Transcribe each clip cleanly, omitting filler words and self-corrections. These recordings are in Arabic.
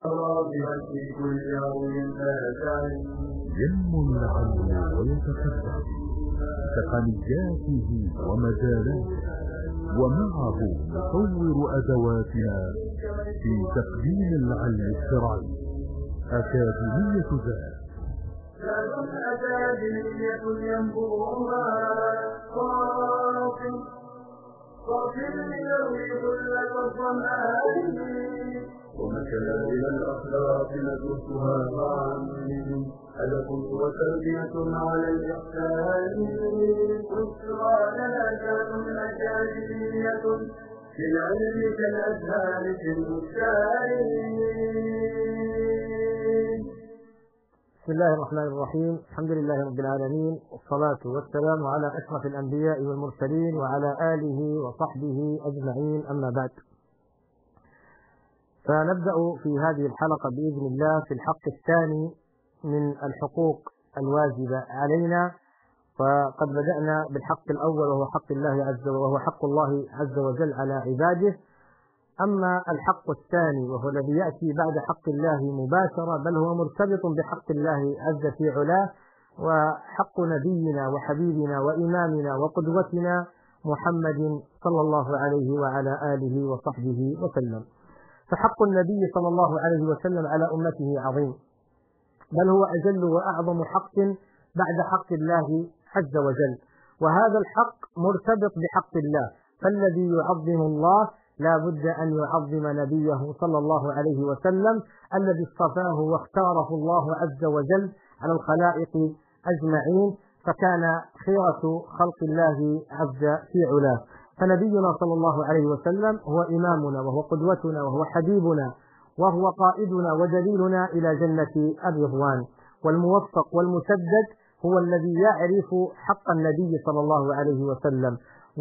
في كل يوم ينمو العلم ويتقدم بتقنياته ومجالاته، ومعه نطور أدواتنا في تقديم العلم الشرعي. أكاديمية ذات أكاديمية ينبوها صافٍ يروي كل الظمآن، ومكارم الأخلاق ندرسها معا، أدب وتربية على الإحسان، بشرى لنا أكاديمية للعلم كالأزهار في البستان. بسم الله الرحمن الرحيم. الحمد لله رب العالمين، والصلاة والسلام على أشرف الأنبياء والمرسلين وعلى آله وصحبه أجمعين، أما بعد. فنبدأ في هذه الحلقة بإذن الله في الحق الثاني من الحقوق الواجبة علينا. فقد بدأنا بالحق الأول وهو حق الله عز وجل على عباده. أما الحق الثاني وهو الذي يأتي بعد حق الله مباشرة، بل هو مرتبط بحق الله عز في علاه، وحق نبينا وحبيبنا وإمامنا وقدوتنا محمد صلى الله عليه وعلى آله وصحبه وسلم. فحق النبي صلى الله عليه وسلم على أمته عظيم، بل هو أجل وأعظم حق بعد حق الله عز وجل، وهذا الحق مرتبط بحق الله. فالذي يعظم الله لا بد أن يعظم نبيه صلى الله عليه وسلم، الذي اصطفاه واختاره الله عز وجل على الخلائق أجمعين، فكان خيرة خلق الله عز في علاه. فنبينا صلى الله عليه وسلم هو إمامنا وهو قدوتنا وهو حبيبنا وهو قائدنا ودليلنا إلى جنة الرضوان. والموفق والمسدد هو الذي يعرف حق النبي صلى الله عليه وسلم،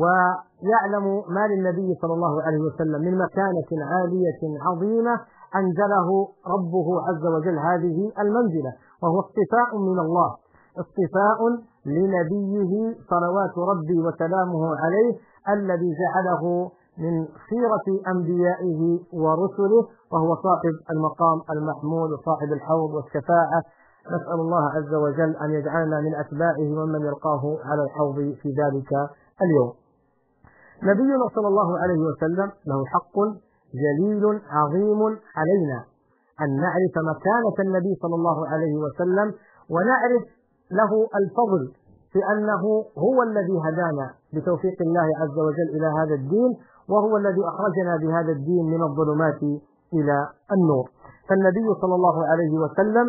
ويعلم ما للنبي صلى الله عليه وسلم من مكانة عالية عظيمة أنزله ربه عز وجل هذه المنزلة، وهو اصطفاء من الله، اصطفاء لنبيه صلوات ربي وسلامه عليه، الذي جعله من خيرة أنبيائه ورسله، وهو صاحب المقام المحمود وصاحب الحوض والشفاعة. نسأل الله عز وجل أن يجعلنا من أتباعه ومن يلقاه على الحوض في ذلك اليوم. نبينا صلى الله عليه وسلم له حق جليل عظيم علينا أن نعرف مكانة النبي صلى الله عليه وسلم، ونعرف له الفضل في أنه هو الذي هدانا بتوفيق الله عز وجل إلى هذا الدين، وهو الذي أخرجنا بهذا الدين من الظلمات إلى النور. فالنبي صلى الله عليه وسلم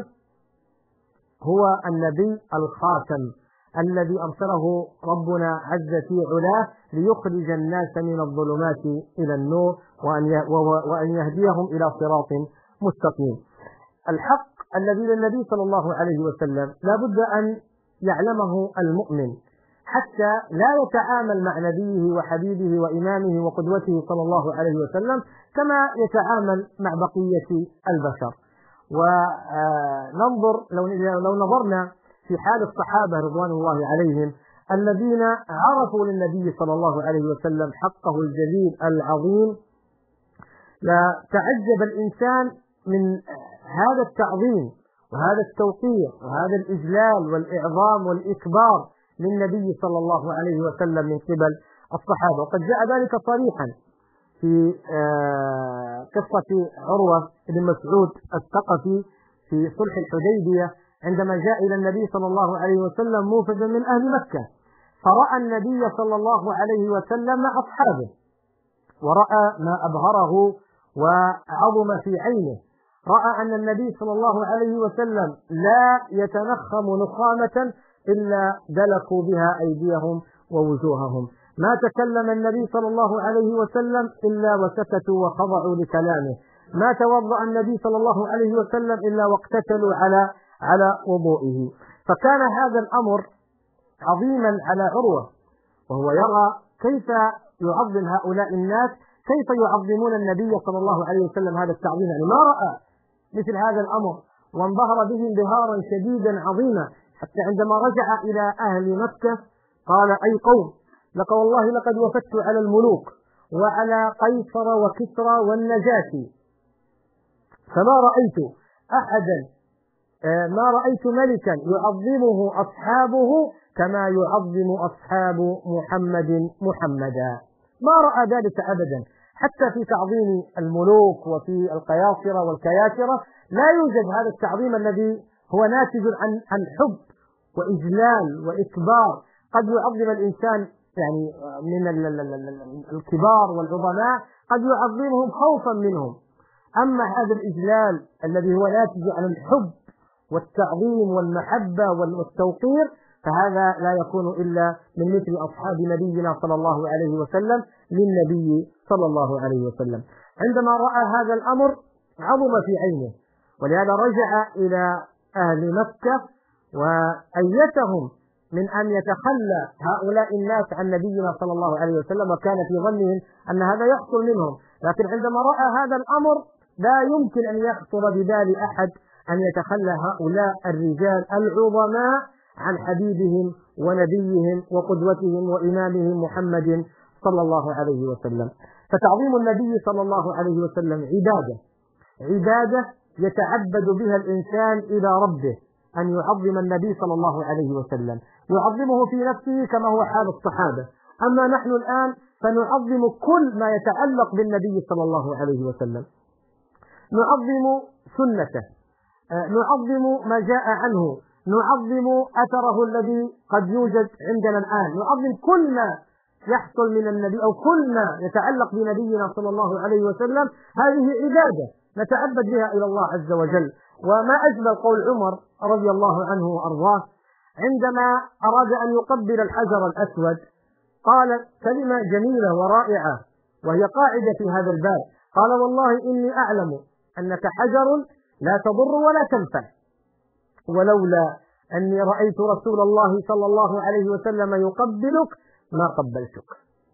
هو النبي الخاتم الذي أرسله ربنا عز في علاه ليخرج الناس من الظلمات إلى النور، وأن يهديهم إلى صراط مستقيم. الحق الذي للنبي صلى الله عليه وسلم لا بد أن يعلمه المؤمن حتى لا يتعامل مع نبيه وحبيبه وإمامه وقدوته صلى الله عليه وسلم كما يتعامل مع بقية البشر. وننظر لو نظرنا في حال الصحابة رضوان الله عليهم الذين عرفوا للنبي صلى الله عليه وسلم حقه الجليل العظيم، لا تعجب الإنسان من هذا التعظيم وهذا التوقير وهذا الإجلال والإعظام والإكبار للنبي صلى الله عليه وسلم من قبل الصحابة. وقد جاء ذلك صريحا في قصة عروة بن مسعود الثقفي في صلح الحديبية، عندما جاء إلى النبي صلى الله عليه وسلم موفدا من أهل مكة، فرأى النبي صلى الله عليه وسلم مع أصحابه، ورأى ما أبهره وعظم في عينه. رأى أن النبي صلى الله عليه وسلم لا يتنخم نخامة إلا دلكوا بها أيديهم ووجوههم. ما تكلم النبي صلى الله عليه وسلم إلا وسكتوا وخضعوا لكلامه. ما توضأ النبي صلى الله عليه وسلم إلا واقتتلوا على وضوئه. فكان هذا الأمر عظيما على عروة، وهو يرى كيف يعظم هؤلاء الناس، كيف يعظمون النبي صلى الله عليه وسلم هذا التعظيم. يعني ما رأى مثل هذا الأمر، وانبهر به انبهارا شديدا عظيما، حتى عندما رجع إلى أهل مكة قال: أي قوم، والله لقد وفدت على الملوك وعلى قيصر وكسرى والنجاشي، فما رأيت أحدا ما رأيت ملكا يعظمه أصحابه كما يعظم أصحاب محمدا. ما رأى ذلك أبدا، حتى في تعظيم الملوك وفي القياصرة والكياسرة لا يوجد هذا التعظيم الذي هو ناتج عن حب وإجلال وإكبار. قد يعظم الإنسان يعني من الكبار والعظماء قد يعظمهم خوفا منهم، أما هذا الإجلال الذي هو ناتج عن الحب والتعظيم والمحبة والتوقير فهذا لا يكون إلا من مثل أصحاب نبينا صلى الله عليه وسلم للنبي صلى الله عليه وسلم. عندما رأى هذا الأمر عظم في عينه، ولهذا رجع إلى أهل مكة وأيتهم من أن يتخلى هؤلاء الناس عن نبينا صلى الله عليه وسلم، وكان في ظنهم أن هذا يحصل منهم، لكن عندما رأى هذا الأمر لا يمكن أن يخطر ببال أحد أن يتخلى هؤلاء الرجال العظماء عن حبيبهم ونبيهم وقدوتهم وإمامهم محمد صلى الله عليه وسلم. فتعظيم النبي صلى الله عليه وسلم عبادة يتعبد بها الإنسان إلى ربه، أن يعظم النبي صلى الله عليه وسلم، يعظمه في نفسه كما هو حال الصحابة. أما نحن الآن فنعظم كل ما يتعلق بالنبي صلى الله عليه وسلم، نعظم سنته، نعظم ما جاء عنه، نعظم أثره الذي قد يوجد عندنا الآن، نعظم كل ما يحصل من النبي أو كل ما يتعلق بنبينا صلى الله عليه وسلم. هذه عبادة نتعبد بها إلى الله عز وجل. وما أجمل قول عمر رضي الله عنه وأرضاه عندما أراد أن يقبل الحجر الأسود، قال كلمة جميلة ورائعة وهي قاعدة في هذا الباب، قال والله إني أعلم أنك حجر لا تضر ولا تنفع، ولولا أني رأيت رسول الله صلى الله عليه وسلم يقبلك ما قبلتك.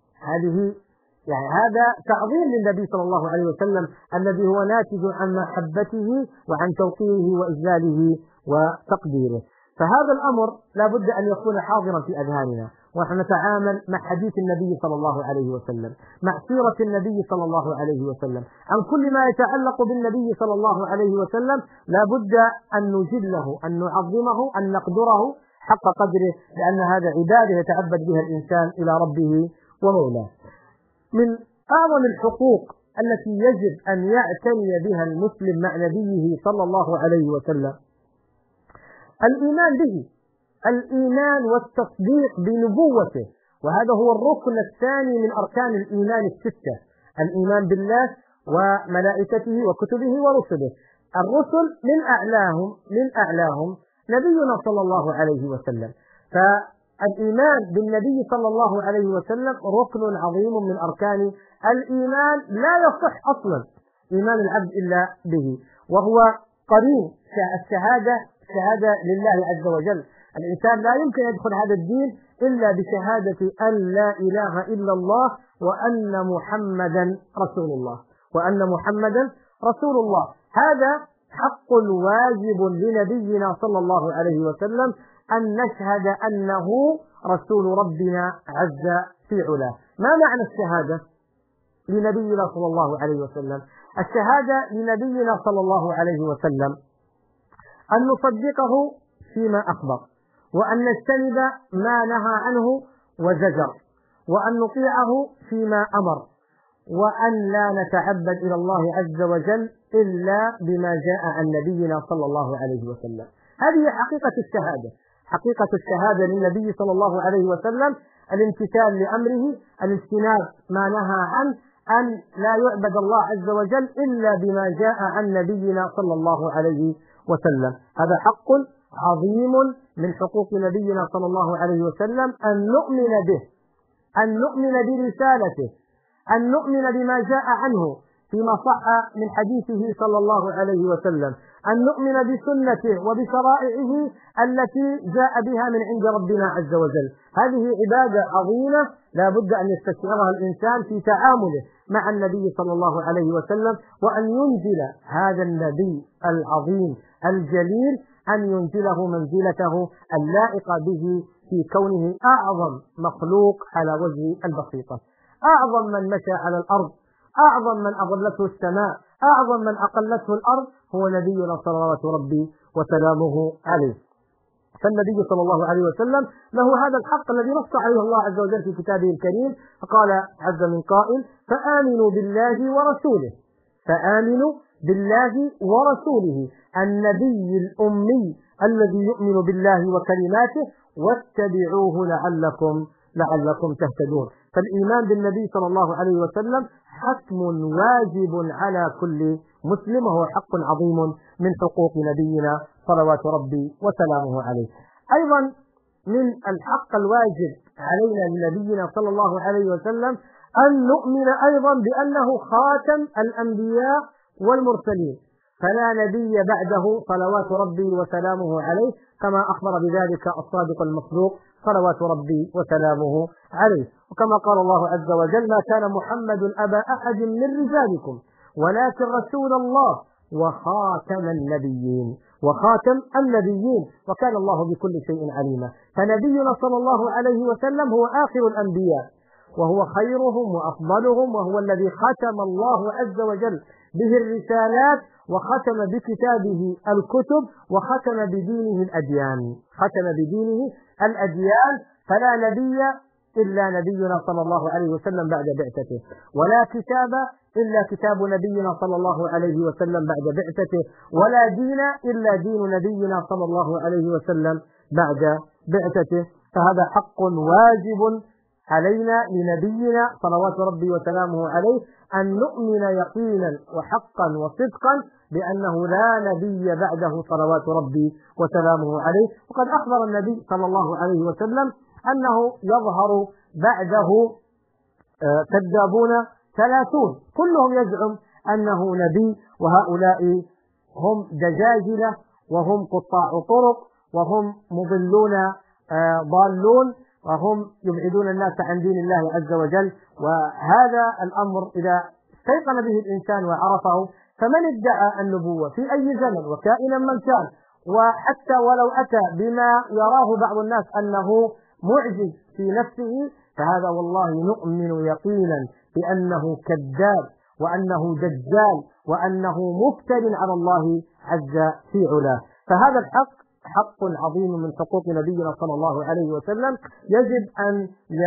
هذا تعظيم للنبي صلى الله عليه وسلم الذي هو ناتج عن محبته وعن توقيره وإجلاله وتقديره. فهذا الأمر لا بد أن يكون حاضرا في أذهاننا ونحن نتعامل مع حديث النبي صلى الله عليه وسلم، مع سيرة النبي صلى الله عليه وسلم، عن كل ما يتعلق بالنبي صلى الله عليه وسلم لا بد أن نجله، أن نعظمه، أن نقدره حق قدره، لأن هذا عبادة يتعبد بها الإنسان إلى ربه ومولاه. من أعظم الحقوق التي يجب أن يعتني بها المسلم مع نبيه صلى الله عليه وسلم الإيمان به، الإيمان والتصديق بنبوته، وهذا هو الركن الثاني من أركان الإيمان الستة، الإيمان بالله وملائكته وكتبه ورسله. الرسل من أعلاهم نبينا صلى الله عليه وسلم، فالإيمان بالنبي صلى الله عليه وسلم ركن عظيم من أركان الإيمان، لا يصح أصلا إيمان العبد إلا به، وهو قرين الشهادة لله عز وجل. الإنسان لا يمكن يدخل هذا الدين إلا بشهادة أن لا إله إلا الله وأن محمدا رسول الله. هذا حق واجب لنبينا صلى الله عليه وسلم أن نشهد أنه رسول ربنا عز في علاه. ما معنى الشهادة لنبينا صلى الله عليه وسلم؟ الشهادة لنبينا صلى الله عليه وسلم أن نصدقه فيما أخبر، وأن نجتنب ما نهى عنه وزجر، وأن نطيعه فيما أمر، وأن لا نتعبد إلى الله عز وجل إلا بما جاء عن نبينا صلى الله عليه وسلم. هذه حقيقة الشهادة للنبي صلى الله عليه وسلم، الامتثال لأمره، الاجتناب ما نهى عنه، أن لا يعبد الله عز وجل إلا بما جاء عن نبينا صلى الله عليه وسلم. هذا حق عظيم من حقوق نبينا صلى الله عليه وسلم، أن نؤمن به، أن نؤمن برسالته، أن نؤمن بما جاء عنه فيما صح من حديثه صلى الله عليه وسلم، أن نؤمن بسنته وبشرائعه التي جاء بها من عند ربنا عز وجل. هذه عبادة عظيمة لا بد أن يستشعرها الإنسان في تعامله مع النبي صلى الله عليه وسلم، وأن ينزل هذا النبي العظيم الجليل، أن ينزله منزلته اللائقة به في كونه أعظم مخلوق على وجه البسيطة، أعظم من مشى على الأرض، أعظم من أظلته السماء، أعظم من أقلته الأرض هو نبينا صلوات ربي وسلامه عليه. فالنبي صلى الله عليه وسلم له هذا الحق الذي نص عليه الله عز وجل في كتابه الكريم، فقال عز من قائل: فآمنوا بالله ورسوله، فآمنوا بالله ورسوله النبي الأمي الذي يؤمن بالله وكلماته واتبعوه لعلكم تهتدون. فالإيمان بالنبي صلى الله عليه وسلم حتم واجب على كل مسلم، وهو حق عظيم من حقوق نبينا صلوات ربي وسلامه عليه. أيضا من الحق الواجب علينا لنبينا صلى الله عليه وسلم أن نؤمن أيضا بأنه خاتم الأنبياء والمرسلين، فلا نبي بعده صلوات ربي وسلامه عليه، كما أخبر بذلك الصادق المصدوق صلوات ربي وسلامه عليه. وكما قال الله عز وجل: ما كان محمد أبا أحد من رجالكم ولكن رسول الله وخاتم النبيين، وكان الله بكل شيء عليما. فنبينا صلى الله عليه وسلم هو آخر الأنبياء، وهو خيرهم وأفضلهم، وهو الذي ختم الله عز وجل به الرسالات، وختم بكتابه الكتب، وختم بدينه الأديان، فلا نبي إلا نبينا صلى الله عليه وسلم بعد بعثته، ولا كتاب إلا كتاب نبينا صلى الله عليه وسلم بعد بعثته، ولا دين إلا دين نبينا صلى الله عليه وسلم بعد بعثته. فهذا حق واجب علينا لنبينا صلوات ربي وسلامه عليه أن نؤمن يقينا وحقا وصدقا بأنه لا نبي بعده صلوات ربي وسلامه عليه. وقد أخبر النبي صلى الله عليه وسلم أنه يظهر بعده كذابون 30 كلهم يزعم أنه نبي، وهؤلاء هم دجاجلة، وهم قطاع طرق، وهم مضلون ضالون، وهم يبعدون الناس عن دين الله عز وجل. وهذا الأمر إذا استيقن به الإنسان وعرفه، فمن ادعى النبوة في أي زمن وكائنا من كان، وحتى ولو أتى بما يراه بعض الناس أنه معجز في نفسه، فهذا والله نؤمن يقينا بأنه كذاب، وأنه دجال، وأنه مفتر على الله عز في علاه. فهذا الحق حق عظيم من حقوق نبينا صلى الله عليه وسلم، يجب أن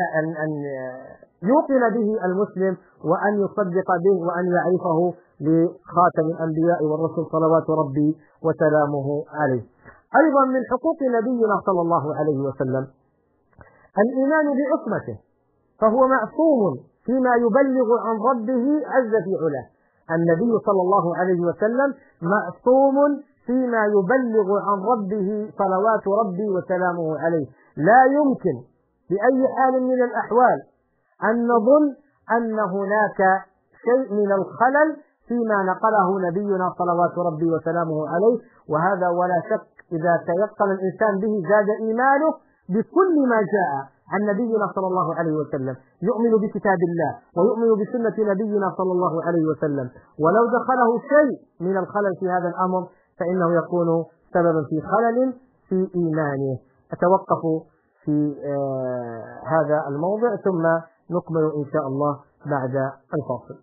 يوقن به المسلم، وأن يصدق به، وأن يعرفه لخاتم الأنبياء والرسل صلوات ربي وسلامه عليه. أيضا من حقوق نبينا صلى الله عليه وسلم الإيمان بعصمته، فهو معصوم فيما يبلغ عن ربه عز في علاه. النبي صلى الله عليه وسلم معصوم فيما يبلغ عن ربه صلوات ربي وسلامه عليه. لا يمكن بأي حال من الأحوال أن نظن أن هناك شيء من الخلل فيما نقله نبينا صلوات ربي وسلامه عليه، وهذا ولا شك إذا تيقن الإنسان به زاد إيمانه بكل ما جاء عن نبينا صلى الله عليه وسلم، يؤمن بكتاب الله ويؤمن بسنة نبينا صلى الله عليه وسلم. ولو دخله شيء من الخلل في هذا الأمر فإنه يكون سببا في خلل في إيمانه. أتوقف في هذا الموضع ثم نكمل إن شاء الله بعد الفاصل.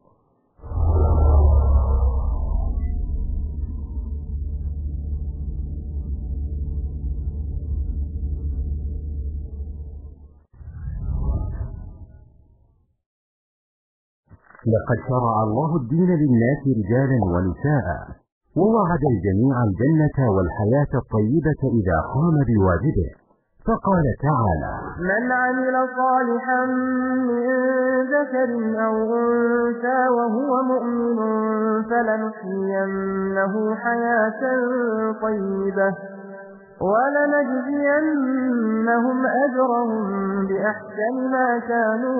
لقد شرع الله الدين للناس رجالا ونساء، ووعد الجميع الجنة والحياة الطيبة إذا قام بواجبه، فقال تعالى: من عمل صالحا من ذكر أو أنثى وهو مؤمن فلنحيينه حياة طيبة ولنجزينهم أجرهم بأحسن ما كانوا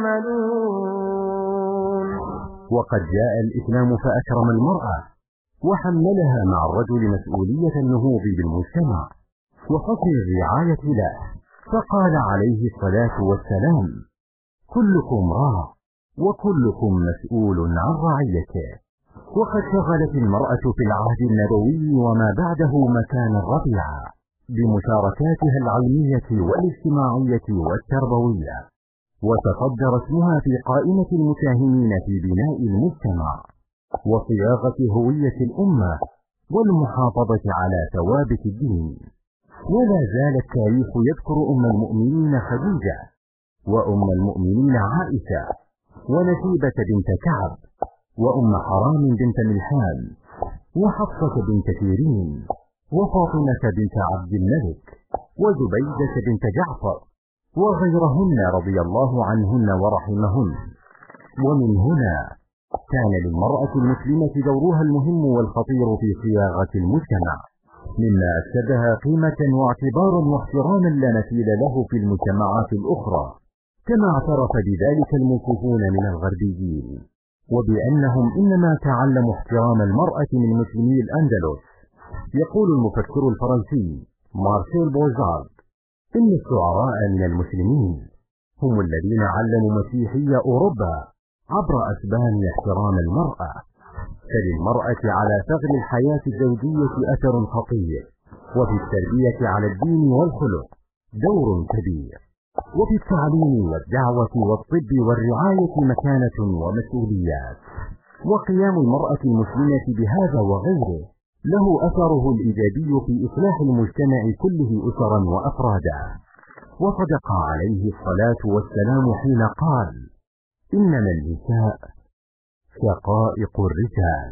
يعملون. وقد جاء الإسلام فأكرم المرأة وحملها مع الرجل مسؤولية النهوض بالمجتمع وحسن الرعاية له، فقال عليه الصلاة والسلام: كلكم راع وكلكم مسؤول عن رعيته. وقد شغلت المرأة في العهد النبوي وما بعده مكانا رفيعا بمشاركاتها العلمية والاجتماعية والتربوية، وتصدر اسمها في قائمة المساهمين في بناء المجتمع. وصياغة هوية الأمة والمحافظة على ثوابت الدين. ولا زال التاريخ يذكر أم المؤمنين خديجة، وأم المؤمنين عائشة، ونسيبة بنت كعب، وأم حرام بنت ملحان، وحفصة بنت سيرين، وفاطمة بنت عبد الملك، وزبيدة بنت جعفر، وغيرهن رضي الله عنهن ورحمهن. ومن هنا كان للمرأة المسلمة دورها المهم والخطير في صياغة المجتمع، مما أكسبها قيمة واعتبارا واحتراما لا مثيل له في المجتمعات الأخرى، كما اعترف بذلك المنصفون من الغربيين، وبأنهم إنما تعلموا احترام المرأة من مسلمي الأندلس. يقول المفكر الفرنسي مارسيل بوزارد إن الشعراء من المسلمين هم الذين علموا مسيحي أوروبا عبر أسبان احترام المرأة، فللمرأة على ثغر الحياة الزوجية أثر خطير، وفي التربية على الدين والخلق دور كبير، وفي التعليم والدعوة والطب والرعاية مكانة ومسؤوليات. وقيام المرأة المسلمة بهذا وغيره له أثره الإيجابي في إصلاح المجتمع كله أسرا وأفرادا. وصدق عليه الصلاة والسلام حين قال: إنما النساء شقائق الرجال.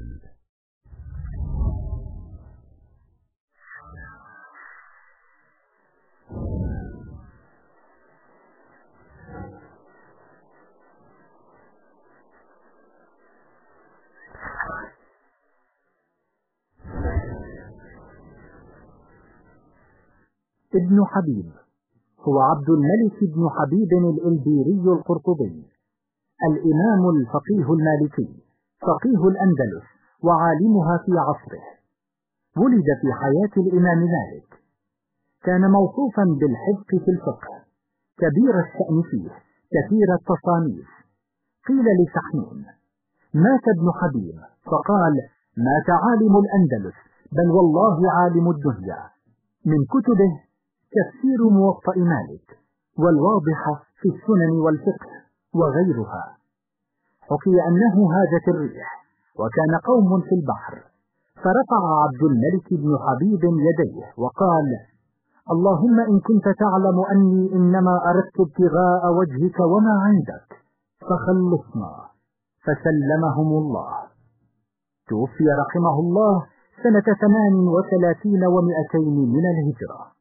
ابن حبيب هو عبد الملك بن حبيب الإلبيري القرطبي، الإمام الفقيه المالكي، فقيه الأندلس وعالمها في عصره. ولد في حياة الإمام مالك. كان موصوفا بالحذق في الفقه، كبير الشأن فيه، كثير التصانيف. قيل لسحنون: مات ابن حبيب، فقال: مات عالم الأندلس، بل والله عالم الدنيا. من كتبه تفسير موطأ مالك، والواضحة في السنن والفقه وغيرها. حكي أنه هاجت الريح وكان قوم في البحر، فرفع عبد الملك بن حبيب يديه وقال: اللهم إن كنت تعلم أني إنما أردت ابتغاء وجهك وما عندك فخلصنا. فسلمهم الله. توفي رحمه الله سنة 38 و200 من الهجرة.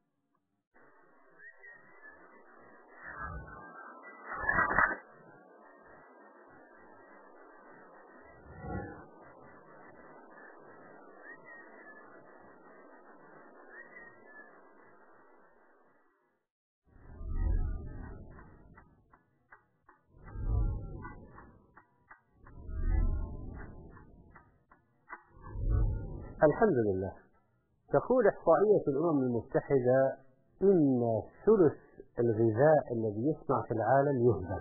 الحمد لله. تقول إحصائية الأمم المتحدة إن ثلث الغذاء الذي يصنع في العالم يهدر،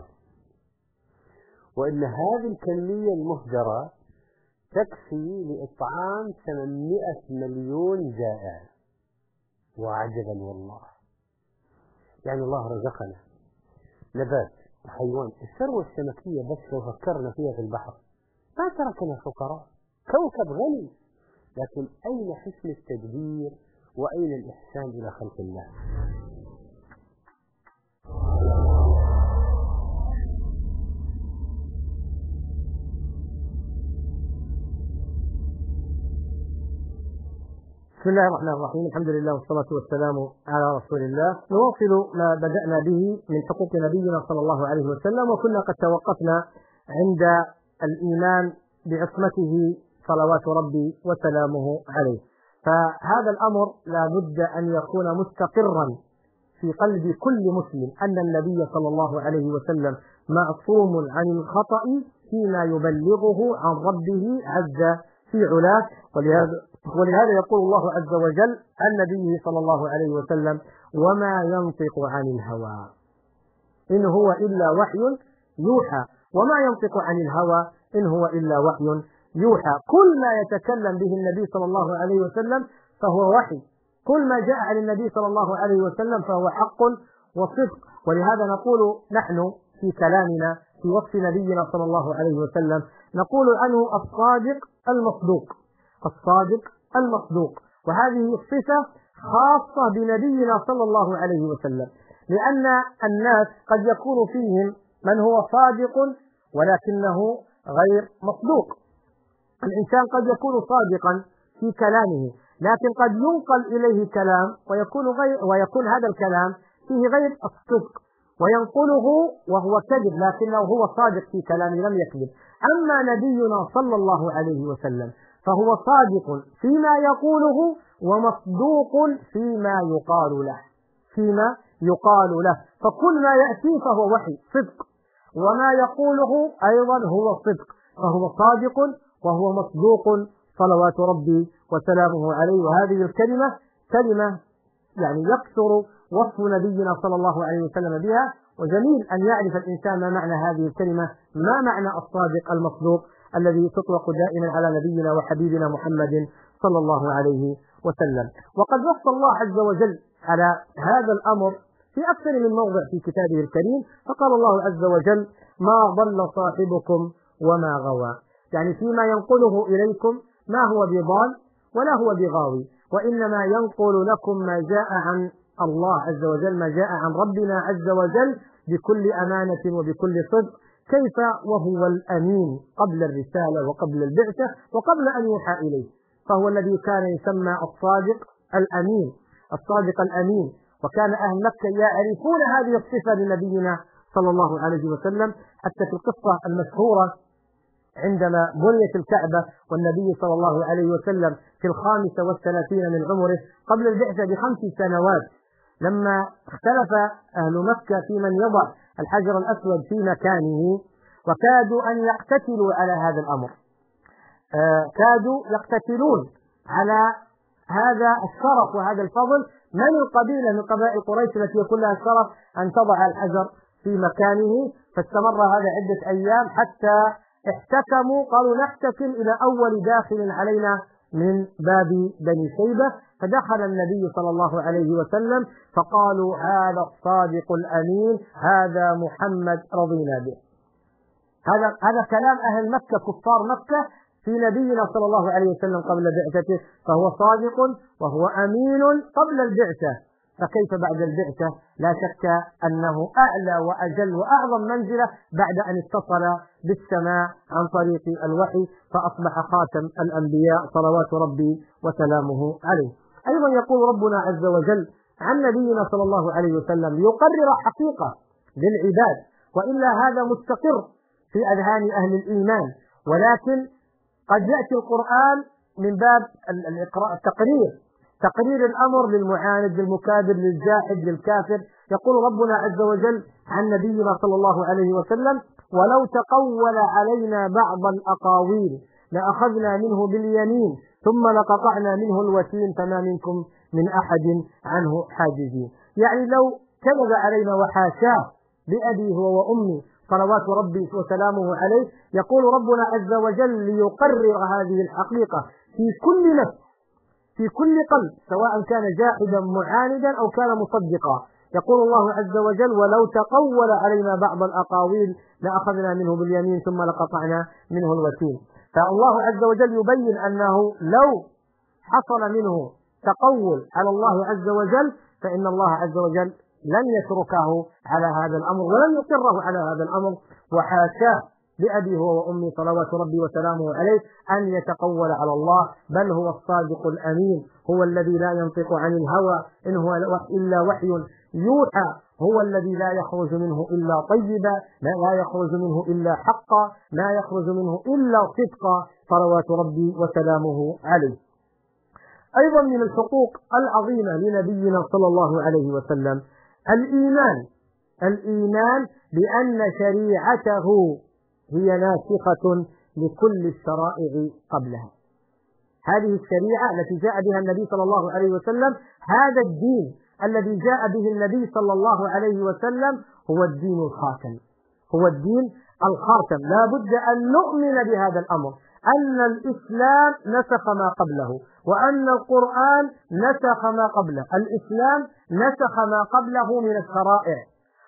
وإن هذه الكمية المهدرة تكفي لإطعام 800 مليون جائع. وعجبا والله، يعني الله رزقنا نبات وحيوان. الثروة السمكية بس لو فكرنا فيها في البحر ما تركنا فقراء، كوكب غني، لكن أين حسن التدبير وأين الإحسان إلى خلق الله؟ بسم الله الرحمن الرحيم. الحمد لله والصلاة والسلام على رسول الله. نواصل ما بدأنا به من حقوق نبينا صلى الله عليه وسلم، وكنا قد توقفنا عند الإيمان بعصمته صلوات ربي وسلامه عليه. فهذا الأمر لا بد أن يكون مستقرا في قلب كل مسلم، أن النبي صلى الله عليه وسلم معصوم عن الخطأ فيما يبلغه عن ربه عز في علاه. ولهذا يقول الله عز وجل عن نبيه صلى الله عليه وسلم: وما ينطق عن الهوى إن هو إلا وحي يوحى. وما ينطق عن الهوى إن هو إلا وحي يوحى. كل ما يتكلم به النبي صلى الله عليه وسلم فهو وحي، كل ما جاء عن النبي صلى الله عليه وسلم فهو حق وصدق. ولهذا نقول نحن في كلامنا في وصف نبينا صلى الله عليه وسلم نقول عنه الصادق المصدوق، الصادق المصدوق. وهذه الصفة خاصة بنبينا صلى الله عليه وسلم، لأن الناس قد يكون فيهم من هو صادق ولكنه غير مصدوق. الإنسان قد يكون صادقا في كلامه، لكن قد ينقل إليه كلام ويكون هذا الكلام فيه غير الصدق، وينقله وهو كذب لكنه هو صادق في كلامه لم يكذب. أما نبينا صلى الله عليه وسلم فهو صادق فيما يقوله ومصدوق فيما يقال له، فيما يقال له. فكل ما يأتي فهو وحي صدق، وما يقوله أيضا هو صدق، فهو صادق وهو مصدوق صلوات ربي وسلامه عليه. وهذه الكلمة كلمة يعني يكثر وصف نبينا صلى الله عليه وسلم بها، وجميل أن يعرف الإنسان ما معنى هذه الكلمة، ما معنى الصادق المصدوق الذي تطلق دائما على نبينا وحبيبنا محمد صلى الله عليه وسلم. وقد نص الله عز وجل على هذا الأمر في أكثر من موضع في كتابه الكريم، فقال الله عز وجل: ما ضل صاحبكم وما غوى، يعني فيما ينقله إليكم ما هو بضال ولا هو بغاوي، وإنما ينقل لكم ما جاء عن الله عز وجل، ما جاء عن ربنا عز وجل بكل أمانة وبكل صدق. كيف وهو الأمين قبل الرسالة وقبل البعثة وقبل أن يوحى إليه، فهو الذي كان يسمى الصادق الأمين، الصادق الأمين. وكان أهل مكة يعرفون هذه الصفة لنبينا صلى الله عليه وسلم، حتى في القصة المشهورة عندما بنيت الكعبة والنبي صلى الله عليه وسلم في 35 من عمره قبل البعثة ب5 سنوات، لما اختلف أهل مكة في من يضع الحجر الأسود في مكانه، وكادوا أن يقتتلوا على هذا الأمر، كادوا يقتتلون على هذا الشرف وهذا الفضل. من القبيلة من قبائل قريش التي يكون لها الشرف أن تضع الحجر في مكانه؟ فاستمر هذا عدة أيام حتى احتكموا، قالوا نحتكم إلى أول داخل علينا من باب بني شيبة، فدخل النبي صلى الله عليه وسلم فقالوا: هذا الصادق الأمين، هذا محمد رضينا به. هذا كلام أهل مكة، كفار مكة في نبينا صلى الله عليه وسلم قبل بعثته، فهو صادق وهو أمين قبل البعثة، فكيف بعد البعثة؟ لا شك أنه أعلى وأجل وأعظم منزلة بعد أن اتصل بالسماء عن طريق الوحي، فأصبح خاتم الأنبياء صلوات ربي وسلامه عليه. أيضا يقول ربنا عز وجل عن نبينا صلى الله عليه وسلم يقرر حقيقة للعباد، وإلا هذا مستقر في أذهان أهل الإيمان، ولكن قد يأتي القرآن من باب تقرير الأمر للمعاند للمكابر للجاحد للكافر. يقول ربنا عز وجل عن نبينا صلى الله عليه وسلم: ولو تقول علينا بعض الأقاويل لأخذنا منه باليمين ثم لقطعنا منه الوتين فما منكم من أحد عنه حاجزين. يعني لو كذب علينا وحاشاه بأبي هو وأمي صلوات ربي وسلامه عليه، يقول ربنا عز وجل ليقرر هذه الحقيقة في كل نفس في كل قلب، سواء كان جاحدا معاندا أو كان مصدقا. يقول الله عز وجل: ولو تقول علينا بعض الأقاويل لأخذنا منه باليمين ثم لقطعنا منه الوتين. فالله عز وجل يبين أنه لو حصل منه تقول على الله عز وجل فإن الله عز وجل لن يتركه على هذا الأمر ولن يقره على هذا الأمر، وحاشاه بأبي هو وأمي صلوات ربي وسلامه عليه أن يتقول على الله، بل هو الصادق الأمين، هو الذي لا ينطق عن الهوى إن هو إلا وحي يوحى، هو الذي لا يخرج منه إلا طيبا، لا يخرج منه إلا حقا، لا يخرج منه إلا صدقا صلوات ربي وسلامه عليه. أيضا من الحقوق العظيمة لنبينا صلى الله عليه وسلم الإيمان بأن شريعته هي ناسخة لكل الشرائع قبلها. هذه الشريعة التي جاء بها النبي صلى الله عليه وسلم، هذا الدين الذي جاء به النبي صلى الله عليه وسلم هو الدين الخاتم، هو الدين الخاتم. لا بد أن نؤمن بهذا الأمر، أن الإسلام نسخ ما قبله، وأن القرآن نسخ ما قبله، الإسلام نسخ ما قبله من الشرائع،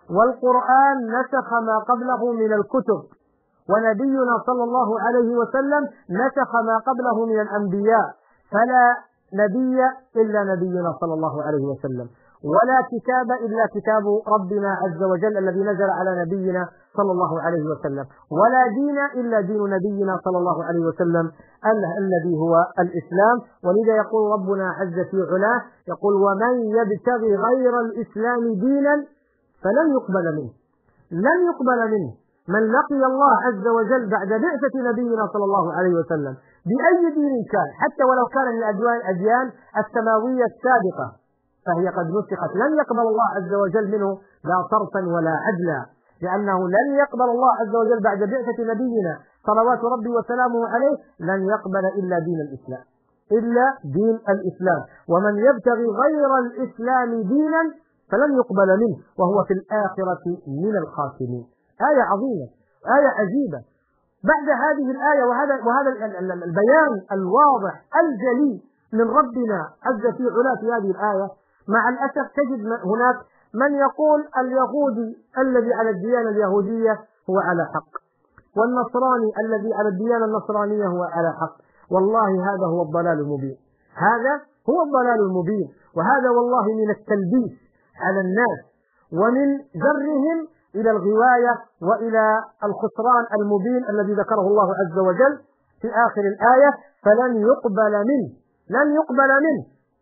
والقرآن نسخ ما قبله من الكتب، ونبينا صلى الله عليه وسلم نسخ ما قبله من الأنبياء، فلا نبي إلا نبينا صلى الله عليه وسلم، ولا كتاب إلا كتاب ربنا عز وجل الذي نزل على نبينا صلى الله عليه وسلم، ولا دين إلا دين نبينا صلى الله عليه وسلم الذي هو الإسلام. ولذا يقول ربنا عز في علاه، يقول: ومن يبتغي غير الإسلام دينا فلن يقبل منه. لن يقبل منه من لقي الله عز وجل بعد بعثة نبينا صلى الله عليه وسلم بأي دين كان، حتى ولو كان من الأديان السماوية السابقة، فهي قد نسخت. لن يقبل الله عز وجل منه لا صرفا ولا عدلا، لأنه لن يقبل الله عز وجل بعد بعثة نبينا صلوات ربي وسلامه عليه، لن يقبل إلا دين الإسلام، إلا دين الإسلام. ومن يبتغي غير الإسلام دينا فلن يقبل منه وهو في الآخرة من الخاسرين. آية عظيمة، آية عجيبة. بعد هذه الآية وهذا البيان الواضح الجلي من ربنا عز في علا في هذه الآية، مع الأسف تجد هناك من يقول اليهودي الذي على الديانة اليهودية هو على حق، والنصراني الذي على الديانة النصرانية هو على حق. والله هذا هو الضلال المبين، هذا هو الضلال المبين، وهذا والله من التلبيس على الناس ومن جرهم إلى الغواية وإلى الخسران المبين الذي ذكره الله عز وجل في آخر الآية: فلن يقبل منه، لن يقبل منه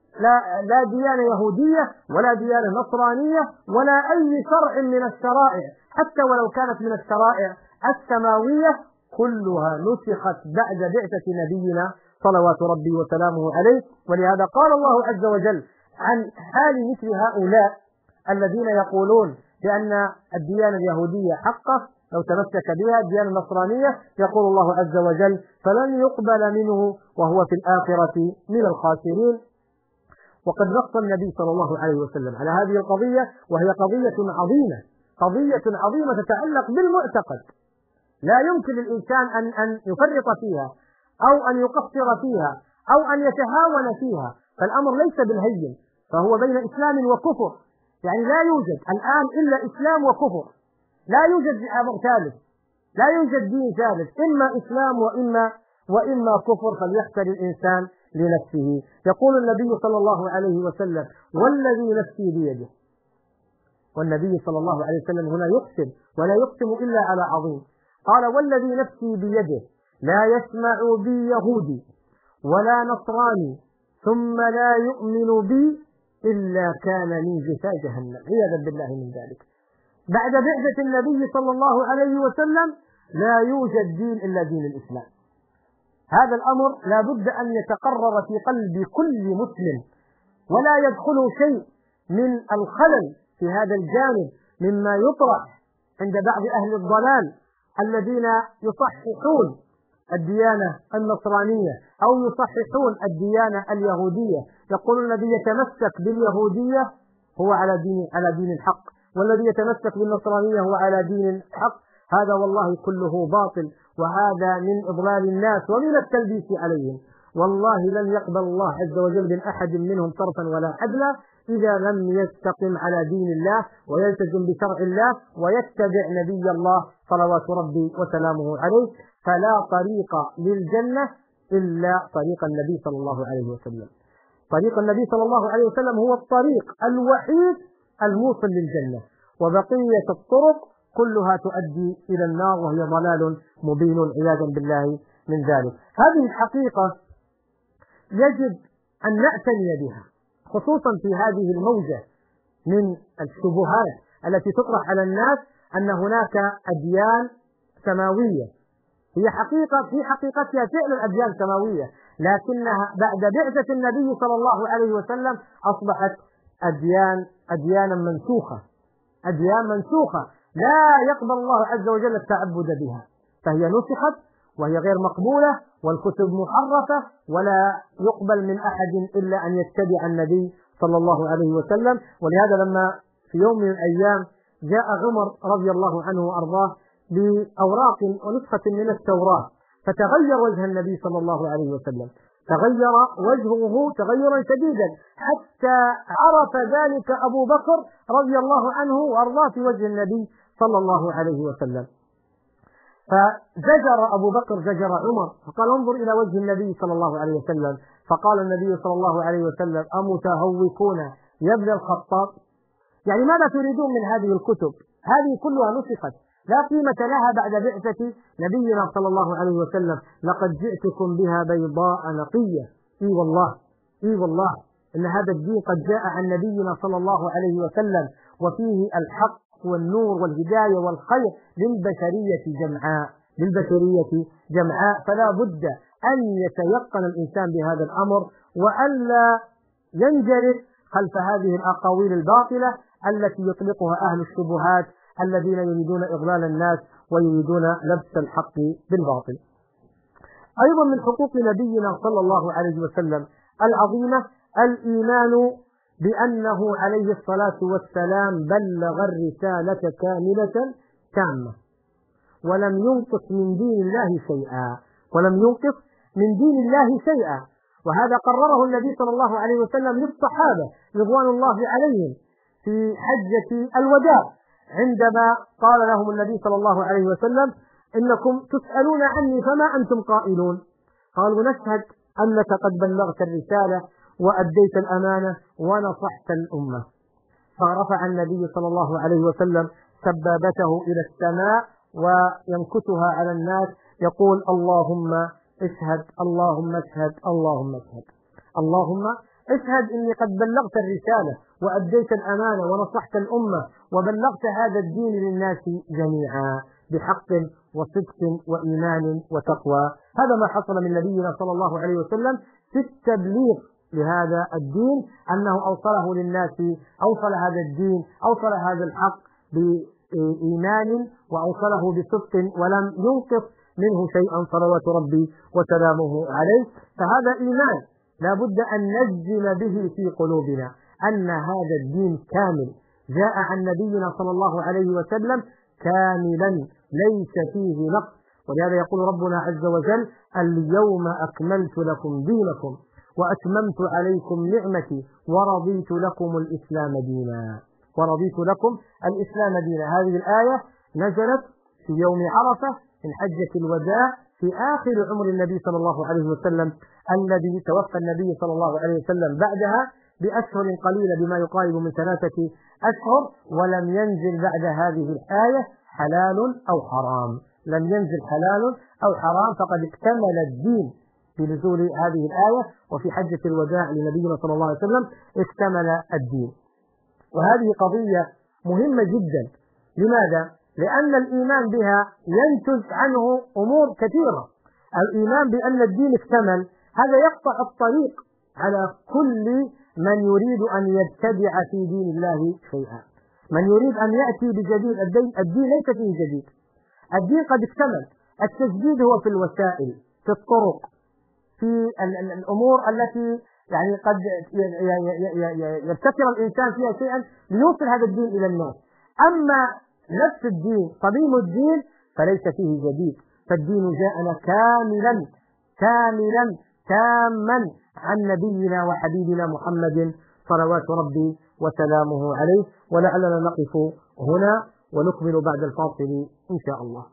لا ديانة يهودية ولا ديانة نصرانية ولا أي شرع من الشرائع، حتى ولو كانت من الشرائع السماوية، كلها نسخت بعد بعثة نبينا صلوات ربي وسلامه عليه. ولهذا قال الله عز وجل عن حال مثل هؤلاء الذين يقولون بأن الديانة اليهودية حقة لو تمسك بها الديانة النصرانية، يقول الله عز وجل: فلن يقبل منه وهو في الآخرة من الخاسرين. وقد نص النبي صلى الله عليه وسلم على هذه القضية، وهي قضية عظيمة تتعلق بالمعتقد، لا يمكن للإنسان أن يفرط فيها أو أن يقصر فيها أو أن يتهاون فيها، فالأمر ليس بالهين، فهو بين إسلام وكفر. يعني لا يوجد الآن إلا إسلام وكفر، لا يوجد أمر ثالث، لا يوجد دين ثالث، إما إسلام وإما كفر، فليختر الإنسان لنفسه. يقول النبي صلى الله عليه وسلم: والذي نفسي بيده. والنبي صلى الله عليه وسلم هنا يقسم، ولا يقسم إلا على عظيم. قال: والذي نفسي بيده لا يسمع بي يهودي ولا نصراني ثم لا يؤمن بي إلا كان من جثى جهنم، عياذا بالله من ذلك. بعد بعثة النبي صلى الله عليه وسلم لا يوجد دين إلا دين الإسلام. هذا الأمر لا بد أن يتقرر في قلب كل مسلم، ولا يدخله شيء من الخلل في هذا الجانب مما يطرح عند بعض أهل الضلال الذين يصححون الديانة النصرانية أو يصححون الديانة اليهودية. يقول الذي يتمسك باليهودية هو على دين الحق، والذي يتمسك بالنصرانية هو على دين الحق. هذا والله كله باطل، وهذا من إضلال الناس ومن التلبيس عليهم. والله لن يقبل الله عز وجل من أحد منهم صرفا ولا عدلا إذا لم يستقم على دين الله ويلتزم بشرع الله ويتبع نبي الله صلوات ربي وسلامه عليه. فلا طريق للجنة إلا طريق النبي صلى الله عليه وسلم. طريق النبي صلى الله عليه وسلم هو الطريق الوحيد الموصل للجنة، وبقية الطرق كلها تؤدي إلى النار، وهي ضلال مبين عياذا بالله من ذلك. هذه الحقيقة يجب أن نعتني بها، خصوصا في هذه الموجة من الشبهات التي تطرح على الناس أن هناك أديان سماوية. هي في حقيقتها فعلا أديان سماوية، لكنها بعد بعثة النبي صلى الله عليه وسلم أصبحت أديانا منسوخة لا يقبل الله عز وجل التعبد بها، فهي نسخت وهي غير مقبولة، والكتب محرفة، ولا يقبل من أحد إلا أن يتبع النبي صلى الله عليه وسلم. ولهذا لما في يوم من الأيام جاء عمر رضي الله عنه وأرضاه بأوراق ونسخة من التوراة، فتغير وجه النبي صلى الله عليه وسلم، تغير وجهه تغيرا شديدا حتى عرف ذلك أبو بكر رضي الله عنه وأرضاه في وجه النبي صلى الله عليه وسلم. فزجر أبو بكر زجر عمر فقال انظر إلى وجه النبي صلى الله عليه وسلم. فقال النبي صلى الله عليه وسلم أمتهوكون يا ابن الخطاب؟ يعني ماذا تريدون من هذه الكتب؟ هذه كلها نسخت لا قيمة لها بعد بعثة نبينا صلى الله عليه وسلم. لقد جئتكم بها بيضاء نقية. إي والله إن هذا الدين قد جاء عن نبينا صلى الله عليه وسلم وفيه الحق والنور والهداية والخير للبشرية جمعاء. فلا بد أن يتيقن الإنسان بهذا الأمر وألا ينجرف خلف هذه الأقاويل الباطلة التي يطلقها أهل الشبهات الذين يريدون إضلال الناس ويريدون لبس الحق بالباطل. أيضا من حقوق نبينا صلى الله عليه وسلم العظيمة الإيمان بأنه عليه الصلاة والسلام بلغ الرسالة كاملة تامة ولم ينقص من دين الله شيئا. وهذا قرره النبي صلى الله عليه وسلم للصحابة رضوان الله عليهم في حجة الوداع عندما قال لهم النبي صلى الله عليه وسلم إنكم تسألون عني فما أنتم قائلون؟ قالوا نشهد أنك قد بلغت الرسالة وأديت الأمانة ونصحت الأمة. فرفع النبي صلى الله عليه وسلم سبابته إلى السماء وينكتها على الناس يقول اللهم اشهد اللهم اشهد اللهم اشهد اللهم اشهد إني قد بلغت الرسالة وأديت الأمانة ونصحت الأمة وبلغت هذا الدين للناس جميعا بحق وصدق وإيمان وتقوى. هذا ما حصل من نبينا صلى الله عليه وسلم في التبليغ لهذا الدين، أنه أوصله للناس، أوصل هذا الدين، أوصل هذا الحق بإيمان وأوصله بصدق ولم ينقص منه شيئا صلوات ربي وسلامه عليه. فهذا إيمان لا بد أن نجزم به في قلوبنا أن هذا الدين كامل جاء عن نبينا صلى الله عليه وسلم كاملا ليس فيه نقص. ولهذا يقول ربنا عز وجل اليوم أكملت لكم دينكم وأتممت عليكم نعمتي ورضيت لكم الإسلام دينا. هذه الآية نزلت في يوم عرفة من حجة الوداع في آخر عمر النبي صلى الله عليه وسلم الذي توفى النبي صلى الله عليه وسلم بعدها بأشهر قليلة بما يقارب من 3 أشهر. ولم ينزل بعد هذه الآية حلال أو حرام، لم ينزل حلال أو حرام، فقد اكتمل الدين بنزول هذه الآية. وفي حجة الوداع لنبينا صلى الله عليه وسلم اكتمل الدين. وهذه قضية مهمة جدا. لماذا؟ لأن الإيمان بها ينتج عنه أمور كثيرة. الإيمان بأن الدين اكتمل هذا يقطع الطريق على كل من يريد أن يبتدع في دين الله شيئا، من يريد أن يأتي بجديد. الدين ليس فيه جديد، الدين قد اكتمل. التجديد هو في الوسائل، في الطرق، في الأمور التي يعني قد يبتكر الإنسان فيها شيئا ليوصل هذا الدين إلى الناس. أما نفس الدين قديم الدين فليس فيه جديد. فالدين جاءنا كاملا تاما عن نبينا وحبيبنا محمد صلوات ربي وسلامه عليه. ولعلنا نقف هنا ونكمل بعد الفاصل إن شاء الله.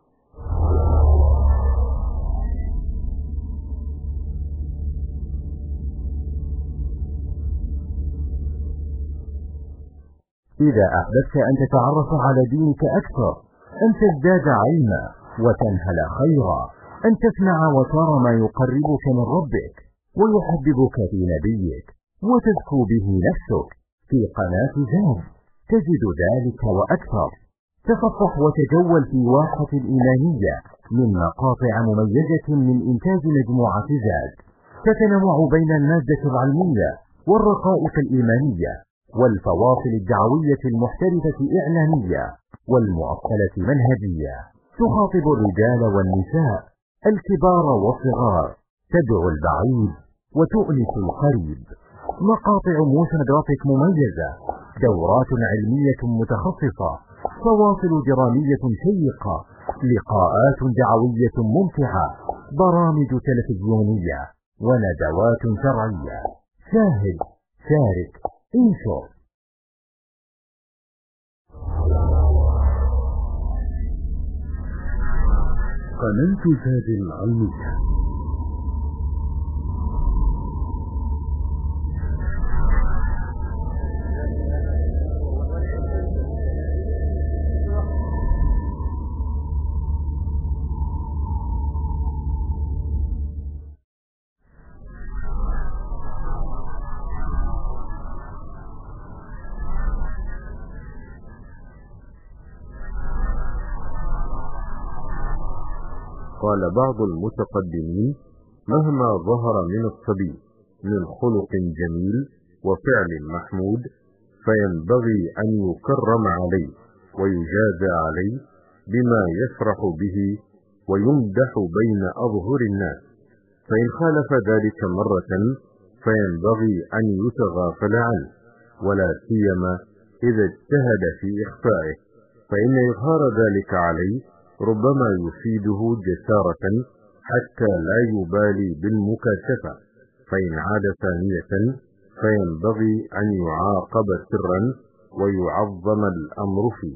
إذا أحببت أن تتعرف على دينك أكثر، أن تزداد علما وتنهل خيرا، أن تسمع وترى ما يقربك من ربك ويحببك في نبيك وتزكو به نفسك، في قناة زاد تجد ذلك وأكثر. تصفح وتجول في واحة الإيمانية من مقاطع مميزة من إنتاج مجموعة زاد، تتنوع بين المادة العلمية والرقائق الإيمانية والفواصل الدعوية المحترفة إعلانية والمؤصلة منهجية. تخاطب الرجال والنساء، الكبار والصغار، تدعو البعيد وتؤنس القريب. مقاطع موشن جرافيك مميزة، دورات علمية متخصصة، فواصل درامية شيقة، لقاءات دعوية ممتعة، برامج تلفزيونية، وندوات شرعية. شاهد، شارك، انشر. قناة زاد العلمية. قال بعض المتقدمين: مهما ظهر من الصبي من خلق جميل وفعل محمود فينبغي أن يكرم عليه ويجازى عليه بما يفرح به ويمدح بين أظهر الناس، فإن خالف ذلك مرة فينبغي أن يتغافل عنه، ولا سيما إذا اجتهد في إخفائه، فإن إظهار ذلك عليه ربما يفيده جسارة حتى لا يبالي بالمكاشفة، فإن عاد ثانية فينبغي أن يعاقب سرا ويعظم الأمر فيه.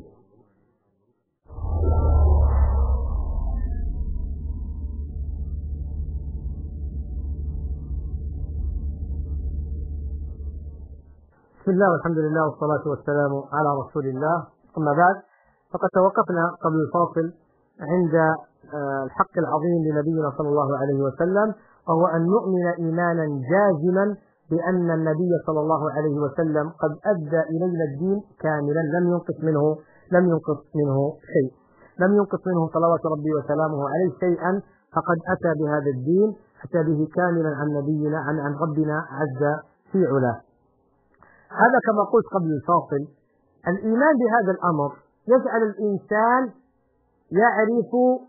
بسم الله والحمد لله والصلاة والسلام على رسول الله. أما بعد، فقد توقفنا قبل الفاصل عند الحق العظيم لنبينا صلى الله عليه وسلم، وهو أن نؤمن إيمانا جازما بأن النبي صلى الله عليه وسلم قد أدى إلينا الدين كاملا، لم ينقص منه شيء، لم ينقص منه صلوات ربي وسلامه عليه شيئا، فقد أتى بهذا الدين، أتى به كاملا عن نبينا عن ربنا عز في علاه. هذا كما قلت قبل الفاصل، الإيمان بهذا الأمر يجعل الإنسان يعرف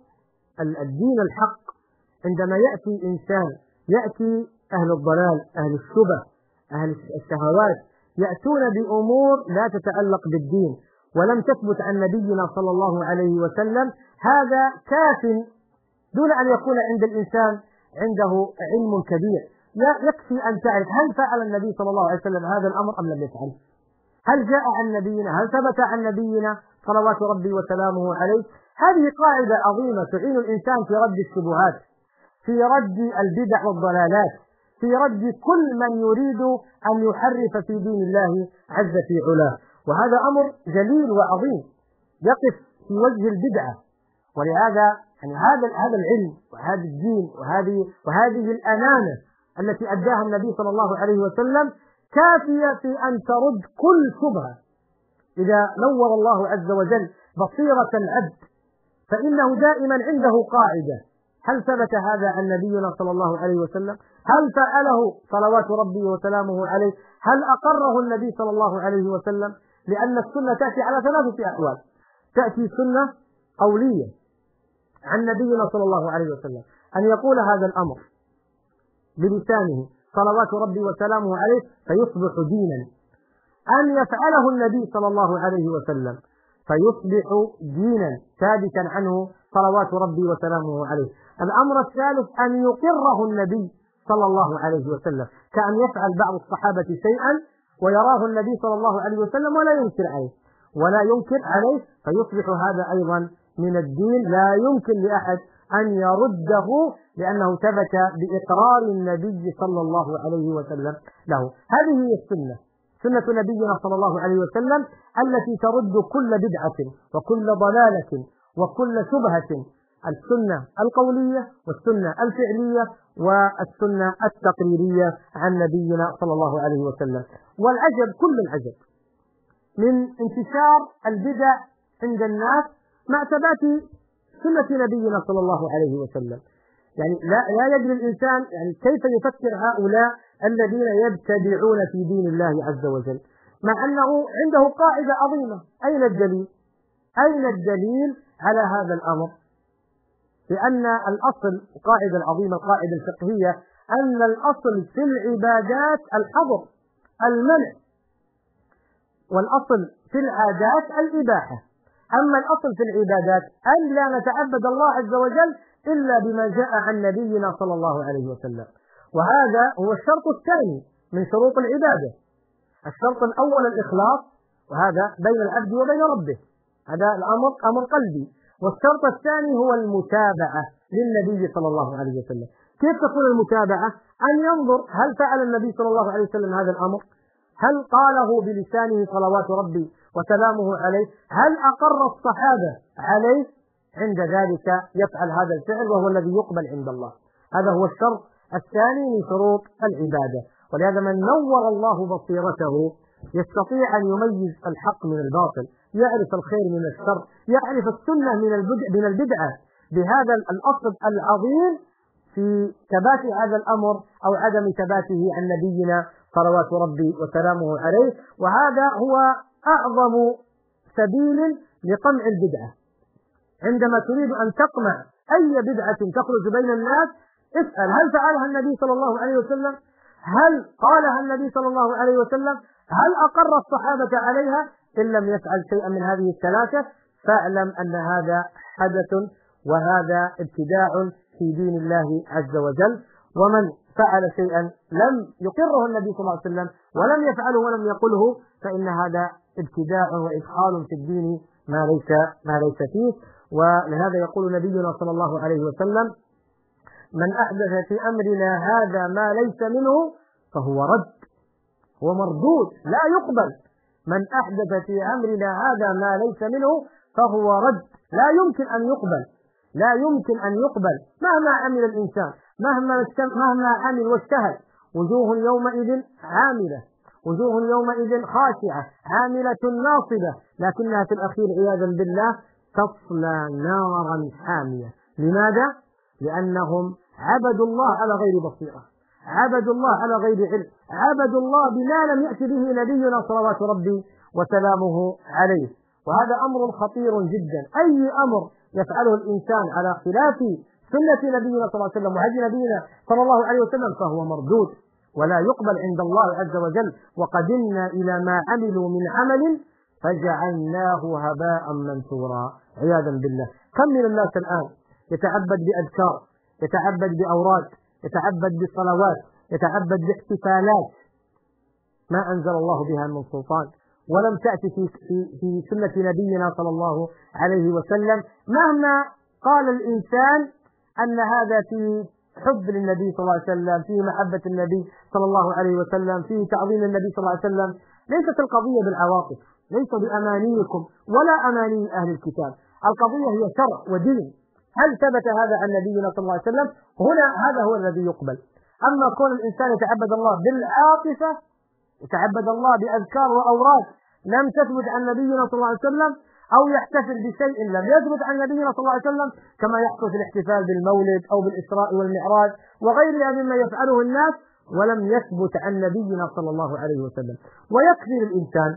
الدين الحق. عندما يأتي إنسان، يأتي أهل الضلال، أهل الشبه، أهل الشهوات، يأتون بأمور لا تتعلق بالدين ولم تثبت عن نبينا صلى الله عليه وسلم، هذا كاف دون أن يكون عند الإنسان عنده علم كبير. يكفي أن تعرف هل فعل النبي صلى الله عليه وسلم هذا الأمر أم لم يفعل، هل جاء عن نبينا، هل ثبت عن نبينا صلوات ربي وسلامه عليه. هذه قاعدة عظيمة تعين الإنسان في رد الشبهات، في رد البدع والضلالات، في رد كل من يريد أن يحرف في دين الله عز في علاه. وهذا أمر جليل وعظيم يقف في وجه البدعة. ولهذا يعني هذا العلم وهذا الدين وهذه الأمانة التي أداها النبي صلى الله عليه وسلم كافية في أن ترد كل شبهة. إذا نور الله عز وجل بصيرة العبد فإنه دائما عنده قاعدة: هل ثبت هذا عن نبينا صلى الله عليه وسلم؟ هل فعله صلوات ربي وسلامه عليه؟ هل أقره النبي صلى الله عليه وسلم؟ لأن السنة تأتي على ثلاثة أحوال: تأتي سنة قولية عن نبينا صلى الله عليه وسلم، أن يقول هذا الأمر بلسانه صلوات ربي وسلامه عليه فيصبح دينا، أن يفعله النبي صلى الله عليه وسلم فيصبح دينا ثابتا عنه صلوات ربي وسلامه عليه. الأمر الثالث أن يقره النبي صلى الله عليه وسلم، كأن يفعل بعض الصحابة شيئا ويراه النبي صلى الله عليه وسلم ولا ينكر عليه فيصبح هذا أيضا من الدين، لا يمكن لأحد أن يرده لأنه ثبت بإقرار النبي صلى الله عليه وسلم له. هذه هي السنة، سنة نبينا صلى الله عليه وسلم التي ترد كل بدعة وكل ضلالة وكل شبهة: السنة القولية والسنة الفعلية والسنة التقريرية عن نبينا صلى الله عليه وسلم. والعجب كل العجب من انتشار البدع عند الناس مع ثبات سنة نبينا صلى الله عليه وسلم. يعني لا يدري الإنسان يعني كيف يفكر هؤلاء الذين يبتدعون في دين الله عز وجل، مع أنه عنده قاعدة عظيمة. أين الدليل؟ أين الدليل على هذا الأمر؟ لأن الأصل، القاعدة العظيمة، القاعدة الفقهية، أن الأصل في العبادات الحظر، المنع، والأصل في العادات الإباحة. أما الأصل في العبادات أن لا نتعبد الله عز وجل إلا بما جاء عن نبينا صلى الله عليه وسلم. وهذا هو الشرط الثاني من شروط العبادة. الشرط الأول الإخلاص، وهذا بين العبد وبين ربه، هذا الأمر أمر قلبي. والشرط الثاني هو المتابعة للنبي صلى الله عليه وسلم. كيف تكون المتابعة؟ أن ينظر هل فعل النبي صلى الله عليه وسلم هذا الأمر؟ هل قاله بلسانه صلوات ربي وسلامه عليه؟ هل أقر الصحابة عليه؟ عند ذلك يفعل هذا الفعل وهو الذي يقبل عند الله. هذا هو الشرط الثاني من شروط العبادة. ولهذا من نور الله بصيرته يستطيع أن يميز الحق من الباطل، يعرف الخير من الشر، يعرف السنة من البدعة، بهذا الأصل العظيم في ثبات هذا الأمر أو عدم ثباته عن نبينا صلوات ربي وسلامه عليه. وهذا هو أعظم سبيل لقمع البدعة. عندما تريد أن تقمع أي بدعة تخرج بين الناس، اسأل هل فعلها النبي صلى الله عليه وسلم؟ هل قالها النبي صلى الله عليه وسلم؟ هل أقر الصحابة عليها؟ إن لم يفعل شيئا من هذه الثلاثة فاعلم أن هذا حدث وهذا ابتداع في دين الله عز وجل. ومن فعل شيئا لم يقره النبي صلى الله عليه وسلم ولم يفعله ولم يقله فإن هذا ابتداع وإدخال في الدين ما ليس فيه. ولهذا يقول نبينا صلى الله عليه وسلم: من أحدث في أمرنا هذا ما ليس منه فهو رد، هو مردود لا يقبل. من أحدث في أمرنا هذا ما ليس منه فهو رد، لا يمكن أن يقبل، لا يمكن أن يقبل مهما عمل الإنسان، مهما عمل واجتهد. وجوه يومئذ عاملة، وجوه يومئذ خاشعة عاملة ناصبة، لكنها في الأخير عياذا بالله تصلى نارا حامية. لماذا؟ لأنهم عبدوا الله على غير بصيرة، عبدوا الله على غير علم، عبدوا الله بما لم يأتي به نبينا صلوات ربي وسلامه عليه. وهذا أمر خطير جدا. أي أمر يفعله الإنسان على خلاف سنة نبينا صلى الله عليه وسلم وهدي نبينا صلى الله عليه وسلم فهو مردود ولا يقبل عند الله عز وجل. وقدمنا إلى ما عملوا من عمل فجعلناه هباء منثورا عياذا بالله. كم من الناس الآن يتعبد بأذكار، يتعبد بأوراد، يتعبد بصلوات، يتعبد باحتفالات ما أنزل الله بها من سلطان ولم تأتي في سنة نبينا صلى الله عليه وسلم. مهما قال الإنسان أن هذا في حب للنبي صلى الله عليه وسلم، في محبة النبي صلى الله عليه وسلم، في تعظيم النبي صلى الله عليه وسلم، ليست القضية بالعواطف، ليس بأمانيكم ولا أماني أهل الكتاب. القضية هي شرع ودين. هل ثبت هذا عن نبينا صلى الله عليه وسلم؟ هنا هذا هو الذي يقبل. أما كون الإنسان يتعبد الله بالعاطفة، يتعبد الله بأذكار وأوراد لم تثبت عن نبينا صلى الله عليه وسلم، أو يحتفل بشيء لم يثبت عن نبينا صلى الله عليه وسلم، كما يحصل في الاحتفال بالمولد أو بالإسراء والمعراج وغيرها مما يفعله الناس ولم يثبت عن نبينا صلى الله عليه وسلم. ويكفي الإنسان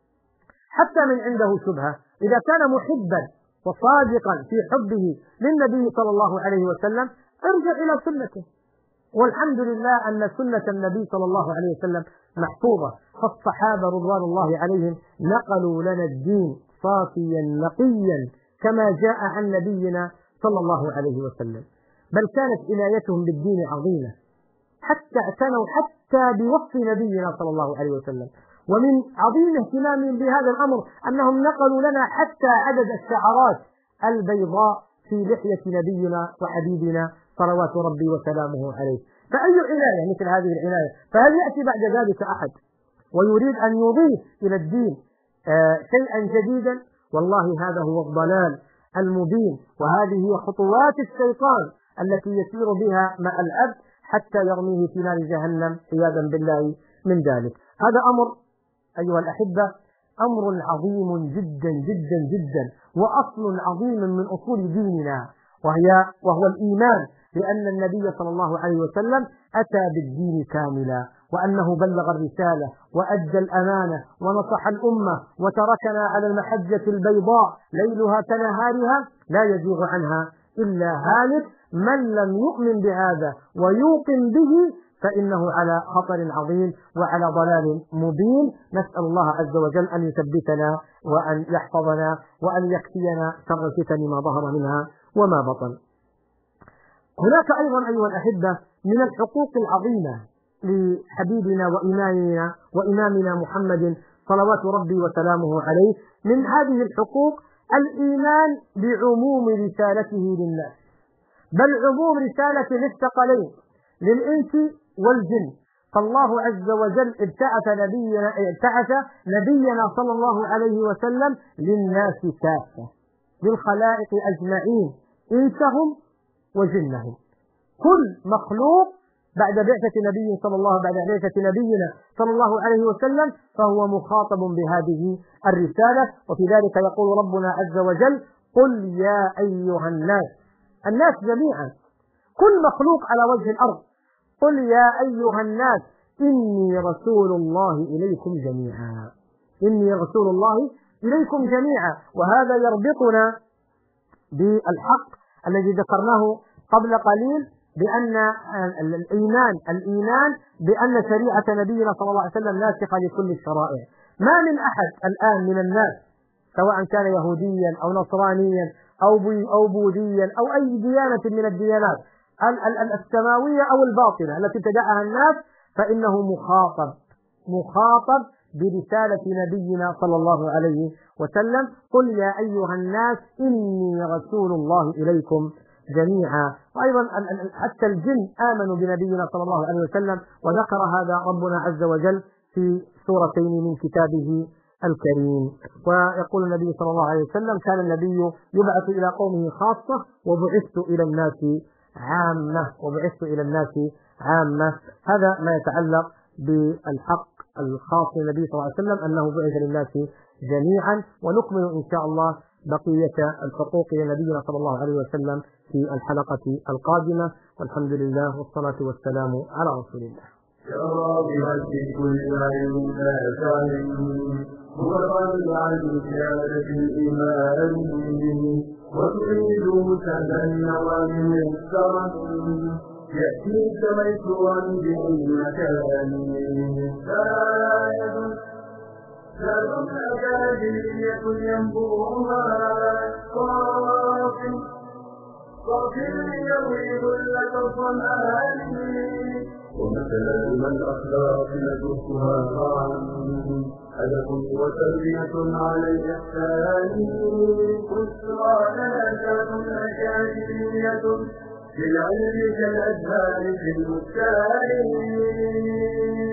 حتى من عنده شبهة إذا كان محبا وصادقا في حبه للنبي صلى الله عليه وسلم ارجع إلى سنته. والحمد لله أن سنة النبي صلى الله عليه وسلم محفوظة. فالصحابة رضوان الله عليهم نقلوا لنا الدين صافيا نقيا كما جاء عن نبينا صلى الله عليه وسلم، بل كانت عنايتهم بالدين عظيمة حتى اعتنوا حتى بوصف نبينا صلى الله عليه وسلم. ومن عظيم اهتمامهم بهذا الأمر أنهم نقلوا لنا حتى عدد الشعرات البيضاء في لحية نبينا وحبيبنا صلوات ربي وسلامه عليه. فأي عناية مثل هذه العناية؟ فهل يأتي بعد ذلك أحد ويريد أن يضيف إلى الدين شيئا جديدا؟ والله هذا هو الضلال المبين، وهذه هي خطوات الشيطان التي يسير بها مع العبد حتى يرميه في نار جهنم عياذا بالله من ذلك. هذا أمر أيها الأحبة أمر عظيم جدا جدا جدا، وأصل عظيم من أصول ديننا، وهو الإيمان بأن النبي صلى الله عليه وسلم أتى بالدين كاملا، وأنه بلغ الرسالة وأدى الأمانة ونصح الأمة وتركنا على المحجة البيضاء ليلها كنهارها لا يزيغ عنها إلا هالك. من لم يؤمن بهذا ويوقن به فإنه على خطر عظيم وعلى ضلال مبين. نسأل الله عز وجل أن يثبتنا وأن يحفظنا وأن يكفينا شر الفتن ما ظهر منها وما بطن. هناك أيضا أيها الأحبة من الحقوق العظيمة لحبيبنا وإمامنا محمد صلوات ربي وسلامه عليه، من هذه الحقوق الإيمان بعموم رسالته للناس، بل عموم رسالة للثقلين للإنس والجن. فالله عز وجل ابتعث نبينا صلى الله عليه وسلم للناس كافة، للخلائق أجمعين إنسهم وجنهم. كل مخلوق بعد بعثة نبينا صلى الله عليه وسلم فهو مخاطب بهذه الرسالة. وفي ذلك يقول ربنا عز وجل: قل يا أيها الناس جميعا، كل مخلوق على وجه الأرض، قل يا أيها الناس إني رسول الله إليكم جميعا، إني رسول الله إليكم جميعا. وهذا يربطنا بالحق الذي ذكرناه قبل قليل، بأن الإيمان بأن شريعة نبينا صلى الله عليه وسلم ناسخة لكل الشرائع. ما من أحد الآن من الناس، سواء كان يهوديا أو نصرانيا أو بوذيا أو أي ديانة من الديانات السماوية أو الباطنة التي ابتدعها الناس، فإنه مخاطب برسالة نبينا صلى الله عليه وسلم: قل يا أيها الناس إني رسول الله إليكم جميعا. وأيضا حتى الجن آمنوا بنبينا صلى الله عليه وسلم، وذكر هذا ربنا عز وجل في سورتين من كتابه الكريم. ويقول النبي صلى الله عليه وسلم: كان النبي يبعث إلى قومه خاصة وبعثت إلى الناس عامة. هذا ما يتعلق بالحق الخاص بالنبي صلى الله عليه وسلم، أنه بعث للناس جميعا. ونكمل إن شاء الله بقية الحقوق لنبينا صلى الله عليه وسلم في الحلقة القادمة. والحمد لله والصلاة والسلام على رسول الله. يا رب كل علم لا تعلم، هو الرد عن زيادة الإيمان، وتريد سهلا النوام مفترا، يأتيك ميسورا بالمكان. زاد أكاديمية ينبوها صافي يروي ذلة الظمآن، ومثل الأخلاق ندرسها معا، هدف وتربية على الإحسان. أسرى نشاة أكاديمية للعلم كالأزهار في البستان.